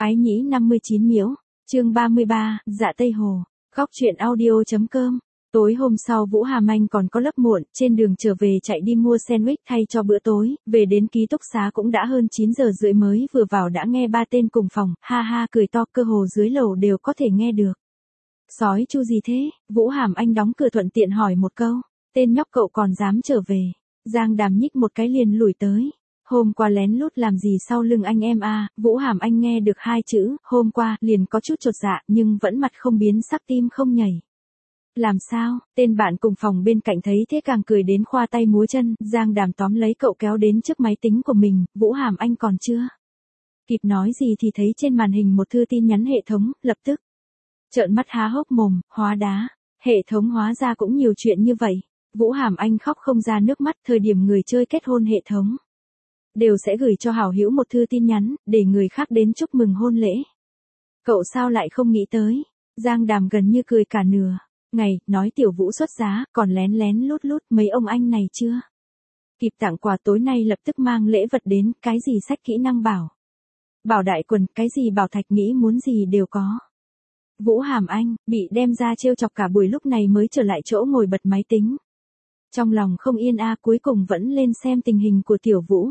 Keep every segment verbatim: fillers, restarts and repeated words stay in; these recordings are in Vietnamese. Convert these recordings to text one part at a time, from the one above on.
Ái nhĩ năm mươi chín miễu, chương ba mươi ba, Dạ Tây Hồ, góc truyện audio.com. Tối hôm sau Vũ Hàm Anh còn có lớp muộn, trên đường trở về chạy đi mua sandwich thay cho bữa tối, về đến ký túc xá cũng đã hơn chín giờ rưỡi mới vừa vào đã nghe ba tên cùng phòng, ha ha cười to cơ hồ dưới lầu đều có thể nghe được. Sói chu gì thế? Vũ Hàm Anh đóng cửa thuận tiện hỏi một câu, tên nhóc cậu còn dám trở về. Giang Đàm nhích một cái liền lùi tới. Hôm qua lén lút làm gì sau lưng anh em à? Vũ Hàm Anh nghe được hai chữ, hôm qua, liền có chút chột dạ, nhưng vẫn mặt không biến sắc tim không nhảy. Làm sao? Tên bạn cùng phòng bên cạnh thấy thế càng cười đến khoa tay múa chân, Giang Đàm tóm lấy cậu kéo đến trước máy tính của mình, Vũ Hàm Anh còn chưa kịp nói gì thì thấy trên màn hình một thư tin nhắn hệ thống, lập tức trợn mắt há hốc mồm, hóa đá, hệ thống hóa ra cũng nhiều chuyện như vậy. Vũ Hàm Anh khóc không ra nước mắt, thời điểm người chơi kết hôn hệ thống đều sẽ gửi cho hảo hữu một thư tin nhắn, để người khác đến chúc mừng hôn lễ. Cậu sao lại không nghĩ tới? Giang Đàm gần như cười cả nửa ngày, nói Tiểu Vũ xuất giá, còn lén lén lút lút mấy ông anh này chưa kịp tặng quà, tối nay lập tức mang lễ vật đến, cái gì sách kỹ năng bảo bảo đại quần, cái gì bảo thạch, nghĩ muốn gì đều có. Vũ Hàm Anh bị đem ra trêu chọc cả buổi, lúc này mới trở lại chỗ ngồi bật máy tính. Trong lòng không yên a, cuối cùng vẫn lên xem tình hình của Tiểu Vũ.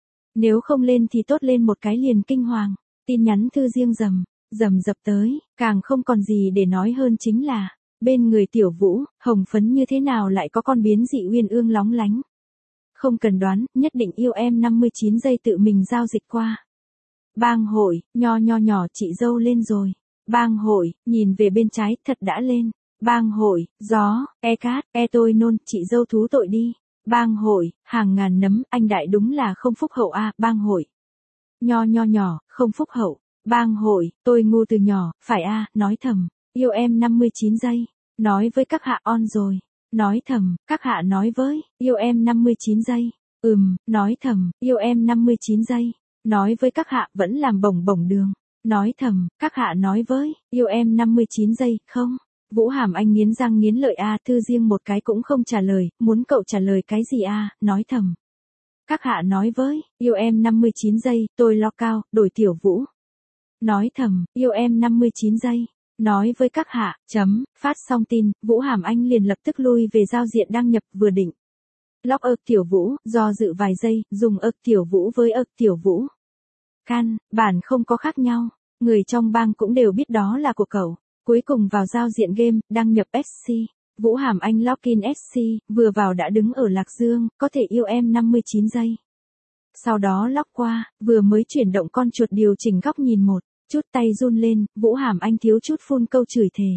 Nếu không lên thì tốt lên một cái liền kinh hoàng, tin nhắn thư riêng rầm, rầm dập tới, càng không còn gì để nói hơn chính là, bên người Tiểu Vũ, hồng phấn như thế nào lại có con biến dị uyên ương lóng lánh. Không cần đoán, nhất định yêu em năm mươi chín giây tự mình giao dịch qua. Bang hội, nho nho nhỏ chị dâu lên rồi. Bang hội, nhìn về bên trái, thật đã lên. Bang hội, gió, e cát, e tôi nôn, chị dâu thú tội đi. Bang hội, hàng ngàn nấm, anh đại đúng là không phúc hậu a. Bang hội, nho nho nhỏ, không phúc hậu. Bang hội, tôi ngu từ nhỏ, phải a. Nói thầm, yêu em năm mươi chín giây. Nói với các hạ on rồi. Nói thầm, các hạ nói với, yêu em năm mươi chín giây. Ừm, nói thầm, yêu em năm mươi chín giây. Nói với các hạ vẫn làm bổng bổng đường. Nói thầm, các hạ nói với, yêu em năm mươi chín giây, không? Vũ Hàm Anh nghiến răng nghiến lợi a, thư riêng một cái cũng không trả lời, muốn cậu trả lời cái gì a? Nói thầm, các hạ nói với, yêu em năm mươi chín giây, tôi lo cao, đổi Tiểu Vũ. Nói thầm, yêu em năm mươi chín giây. Nói với các hạ, chấm, phát xong tin, Vũ Hàm Anh liền lập tức lui về giao diện đăng nhập, vừa định log ơ Tiểu Vũ, do dự vài giây, dùng ơ Tiểu Vũ với ơ Tiểu Vũ. Căn bản không có khác nhau, người trong bang cũng đều biết đó là của cậu. Cuối cùng vào giao diện game, đăng nhập ét xê, Vũ Hàm Anh login ét xê, vừa vào đã đứng ở Lạc Dương, có thể yêu em năm mươi chín giây. Sau đó log qua, vừa mới chuyển động con chuột điều chỉnh góc nhìn một chút, tay run lên, Vũ Hàm Anh thiếu chút phun câu chửi thề.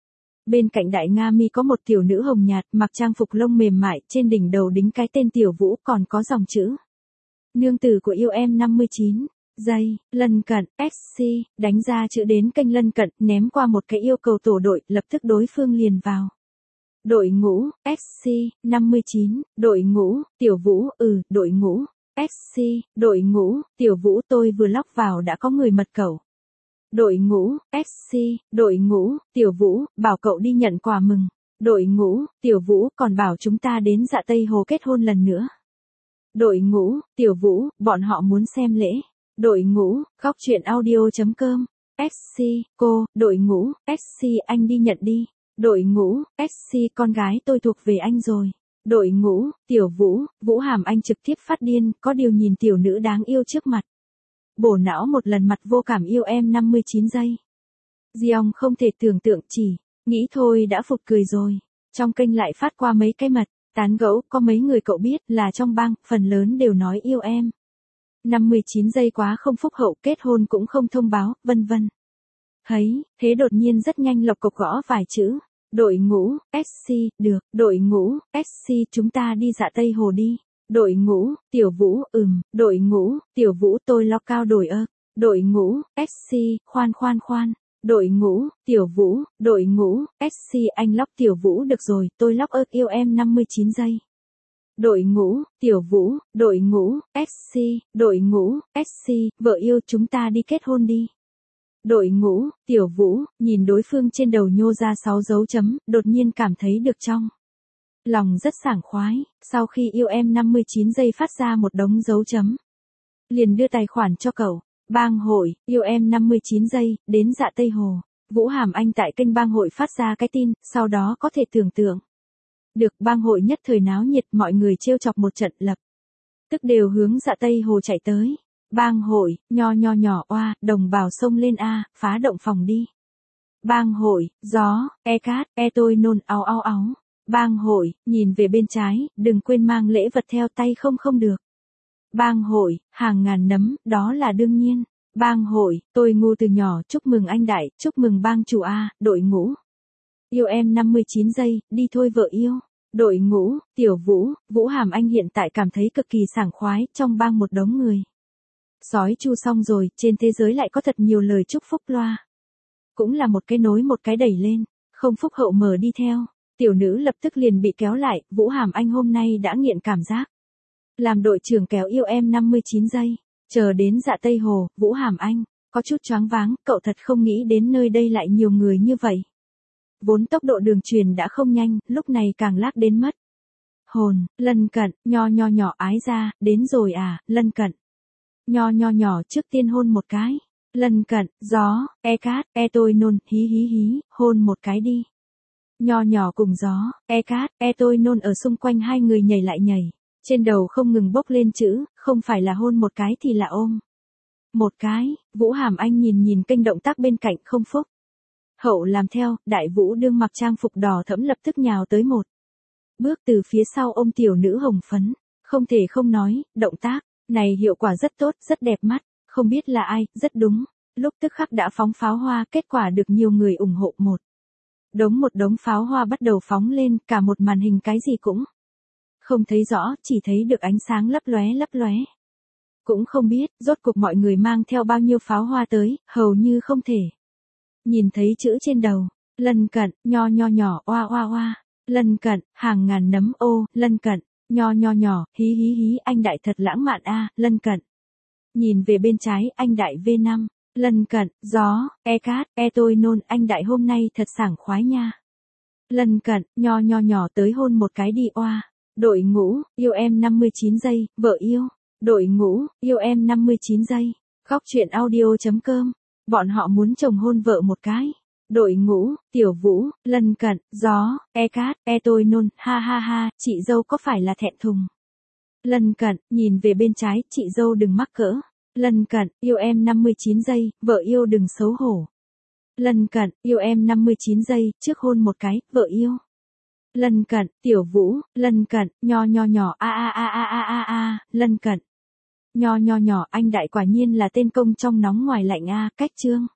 Bên cạnh Đại Nga Mi có một tiểu nữ hồng nhạt, mặc trang phục lông mềm mại, trên đỉnh đầu đính cái tên Tiểu Vũ, còn có dòng chữ nương tử của yêu em năm mươi chín giây, lân cận, ét xê, đánh ra chữ đến kênh lân cận, ném qua một cái yêu cầu tổ đội, lập tức đối phương liền vào. Đội ngũ, ét xê, năm mươi chín, đội ngũ, Tiểu Vũ, ừ, đội ngũ, ét xê, đội ngũ, Tiểu Vũ, tôi vừa log vào đã có người mật cậu. Đội ngũ, ét xê, đội ngũ, Tiểu Vũ, bảo cậu đi nhận quà mừng. Đội ngũ, Tiểu Vũ, còn bảo chúng ta đến Dạ Tây Hồ kết hôn lần nữa. Đội ngũ, Tiểu Vũ, bọn họ muốn xem lễ. Đội ngũ, góc truyện audio.com. ét xê, cô, đội ngũ, ét xê, anh đi nhận đi. Đội ngũ, ét xê, con gái tôi thuộc về anh rồi. Đội ngũ, Tiểu Vũ, Vũ Hàm Anh trực tiếp phát điên, có điều nhìn tiểu nữ đáng yêu trước mặt. Bổ não một lần mặt vô cảm yêu em năm mươi chín giây. Giong không thể tưởng tượng, chỉ nghĩ thôi đã phụt cười rồi. Trong kênh lại phát qua mấy cái mật, tán gẫu, có mấy người cậu biết là trong bang, phần lớn đều nói yêu em. năm mươi chín giây quá không phúc hậu, kết hôn cũng không thông báo, vân vân. Thấy, thế đột nhiên rất nhanh lộc cộc gõ vài chữ. Đội ngũ, ét xê, được, đội ngũ, ét xê, chúng ta đi Dạ Tây Hồ đi. Đội ngũ, Tiểu Vũ, ừm, đội ngũ, Tiểu Vũ, tôi lo cao đổi ơ. Đội ngũ, ét xê, khoan khoan khoan. Đội ngũ, Tiểu Vũ, đội ngũ, ét xê, anh log Tiểu Vũ được rồi, tôi log ơ yêu em năm mươi chín giây. Đội ngũ, Tiểu Vũ, đội ngũ, ét xê, đội ngũ, ét xê, vợ yêu chúng ta đi kết hôn đi. Đội ngũ, Tiểu Vũ, nhìn đối phương trên đầu nhô ra sáu dấu chấm, đột nhiên cảm thấy được trong lòng rất sảng khoái, sau khi yêu em năm mươi chín giây phát ra một đống dấu chấm. Liền đưa tài khoản cho cậu, Bang hội, yêu em năm mươi chín giây, đến Dạ Tây Hồ. Vũ Hàm Anh tại kênh bang hội phát ra cái tin, sau đó có thể tưởng tượng được bang hội nhất thời náo nhiệt, mọi người trêu chọc một trận lập tức đều hướng Dạ Tây Hồ chạy tới. Bang hội, nho nho nhỏ oa, đồng bào xông lên a, phá động phòng đi. Bang hội, gió, e cát, e tôi nôn áo áo áo. Bang hội, nhìn về bên trái, đừng quên mang lễ vật theo tay không không được. Bang hội, hàng ngàn nấm, đó là đương nhiên. Bang hội, tôi ngu từ nhỏ, chúc mừng anh đại, chúc mừng bang chủ a, đội ngũ. Yêu em năm mươi chín giây, đi thôi vợ yêu. Đội ngũ, Tiểu Vũ, Vũ Hàm Anh hiện tại cảm thấy cực kỳ sảng khoái, trong bang một đống người. Sói chu xong rồi, trên thế giới lại có thật nhiều lời chúc phúc loa. Cũng là một cái nối một cái đẩy lên, không phúc hậu mở đi theo. Tiểu nữ lập tức liền bị kéo lại, Vũ Hàm Anh hôm nay đã nghiện cảm giác. Làm đội trưởng kéo yêu em năm mươi chín giây, chờ đến Dạ Tây Hồ, Vũ Hàm Anh, có chút choáng váng, cậu thật không nghĩ đến nơi đây lại nhiều người như vậy. Vốn tốc độ đường truyền đã không nhanh, lúc này càng lác đến mất. Hồn, lân cận, nho nho nhỏ ái ra, đến rồi à, lân cận. Nho nho nhỏ trước tiên hôn một cái. Lân cận, gió, e cát, e tôi nôn, hí hí hí, hôn một cái đi. Nho nhỏ cùng gió, e cát, e tôi nôn ở xung quanh hai người nhảy lại nhảy. Trên đầu không ngừng bốc lên chữ, không phải là hôn một cái thì là ôm. Một cái, Vũ Hàm Anh nhìn nhìn kênh động tác bên cạnh không phúc. Hậu làm theo, đại vũ đương mặc trang phục đỏ thẫm lập tức nhào tới một. Bước từ phía sau ôm tiểu nữ hồng phấn, không thể không nói, động tác này hiệu quả rất tốt, rất đẹp mắt, không biết là ai, rất đúng. Lúc tức khắc đã phóng pháo hoa, kết quả được nhiều người ủng hộ một. Đống một đống pháo hoa bắt đầu phóng lên, cả một màn hình cái gì cũng không thấy rõ, chỉ thấy được ánh sáng lấp lóe lấp lóe. Cũng không biết, rốt cuộc mọi người mang theo bao nhiêu pháo hoa tới, hầu như không thể. Nhìn thấy chữ trên đầu, lân cận, nho nho nhỏ, oa oa oa, lân cận, hàng ngàn nấm ô, lân cận, nho nho nhỏ, hí hí hí, anh đại thật lãng mạn a, lân cận. Nhìn về bên trái, anh đại vê năm, lân cận, gió, e cát, e tôi nôn, anh đại hôm nay thật sảng khoái nha. Lân cận, nho nho nhỏ tới hôn một cái đi oa. Đội ngũ, yêu em năm mươi chín giây, vợ yêu. Đội ngũ, yêu em năm mươi chín giây. Góc truyện audio chấm com. Bọn họ muốn chồng hôn vợ một cái. Đội ngũ, Tiểu Vũ, lân cận, gió, e cát, e tôi nôn, ha ha ha, chị dâu có phải là thẹn thùng. Lân cận, nhìn về bên trái, chị dâu đừng mắc cỡ. Lân cận, yêu em năm mươi chín giây, vợ yêu đừng xấu hổ. Lân cận, yêu em năm mươi chín giây, trước hôn một cái, vợ yêu. Lân cận, Tiểu Vũ, lân cận, nho nho nhỏ a a a a a a a, lân cận. Nho nho nhỏ, anh đại quả nhiên là tên công trong nóng ngoài lạnh a, cách chương.